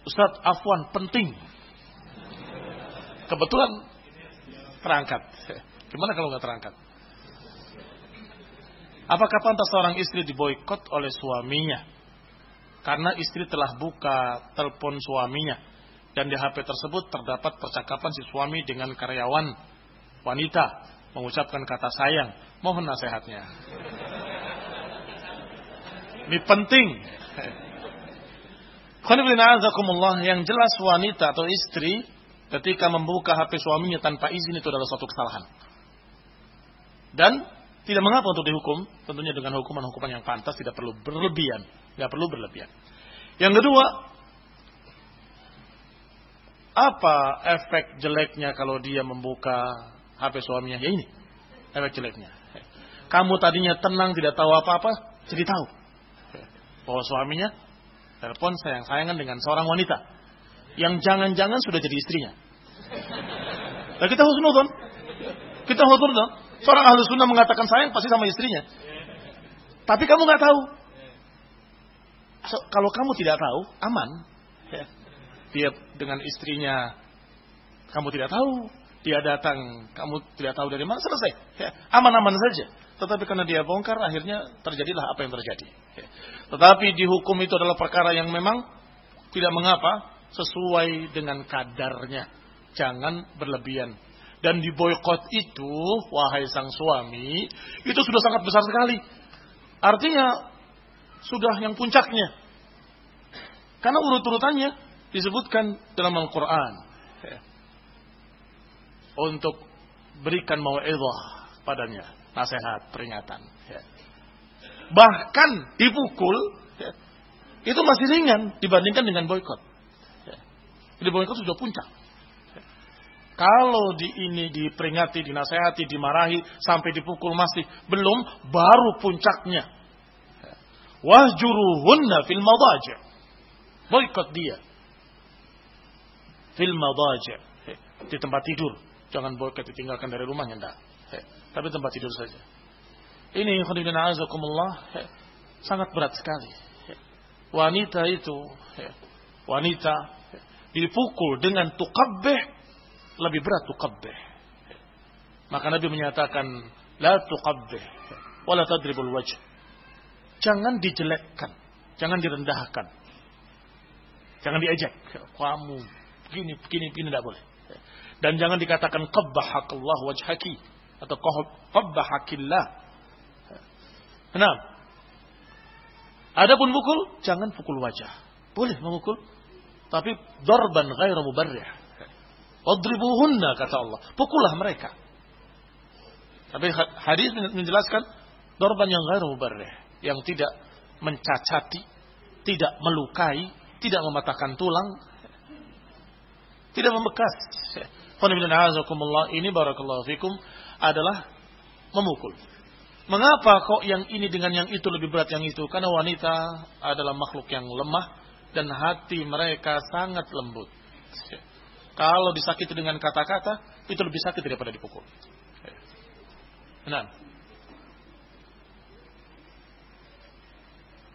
Ustaz, afwan, penting. Kebetulan terangkat. Gimana kalau nggak terangkat? Apakah pantas seorang istri diboikot oleh suaminya karena istri telah buka telepon suaminya dan di HP tersebut terdapat percakapan si suami dengan karyawan wanita mengucapkan kata sayang? Mohon nasihatnya. Ini penting. Yang jelas wanita atau istri ketika membuka HP suaminya tanpa izin itu adalah suatu kesalahan. Dan tidak mengapa untuk dihukum, tentunya dengan hukuman-hukuman yang pantas, tidak perlu berlebihan, tidak perlu berlebihan. Yang kedua, apa efek jeleknya kalau dia membuka HP suaminya? Ya ini, efek jeleknya. Kamu tadinya tenang, tidak tahu apa-apa, jadi tahu bahwa suaminya telepon sayang-sayangan dengan seorang wanita yang jangan-jangan sudah jadi istrinya. Nah, kita husnudzon. Kita husnudzon. Seorang ahlu sunnah mengatakan sayang pasti sama istrinya. Tapi kamu nggak tahu. Kalau kamu tidak tahu, aman. Dia dengan istrinya, kamu tidak tahu. Dia datang, kamu tidak tahu dari mana, selesai. Aman-aman saja. Tetapi karena dia bongkar, akhirnya terjadilah apa yang terjadi. Tetapi dihukum itu adalah perkara yang memang tidak mengapa, sesuai dengan kadarnya. Jangan berlebihan. Dan diboikot itu, wahai sang suami, itu sudah sangat besar sekali. Artinya, sudah yang puncaknya. Karena urut-urutannya disebutkan dalam Al-Quran. Untuk berikan mau'izah padanya. Nasihat, peringatan. Bahkan dipukul, itu masih ringan dibandingkan dengan boikot. Jadi boikot sudah puncak. Kalau ini diperingati, dinasehati, dimarahi, sampai dipukul masih belum, baru puncaknya. Wahjuruhunna fil madaji'. Boikot dia. Fil madaji'. Di tempat tidur. Jangan boikot ditinggalkan dari rumahnya, enggak. Tapi tempat tidur saja. Ini khonibina azakumullah, sangat berat sekali. Wanita itu, wanita dipukul dengan tuqabbih, lebih berat tuqabbih. Maka Nabi menyatakan, la tuqabbih, wa la tadribul wajh. Jangan dijelekkan, jangan direndahkan. Jangan diejek. Kamu begini tidak boleh. Dan jangan dikatakan qabbahakallah wajhaki atau qabbahakillah. Nah, adapun pukul, jangan pukul wajah. Boleh memukul, tapi darban ghairu mubarrih. Wadribuhunna kata Allah, pukullah mereka. Tapi hadis menjelaskan darban yang ghairu mubarrih, yang tidak mencacati, tidak melukai, tidak mematahkan tulang, tidak membekas. Ini barakallahu fikum adalah memukul. Mengapa kok yang ini dengan yang itu lebih berat yang itu? Karena wanita adalah makhluk yang lemah dan hati mereka sangat lembut. Kalau disakiti dengan kata-kata, itu lebih sakit daripada dipukul. Nah,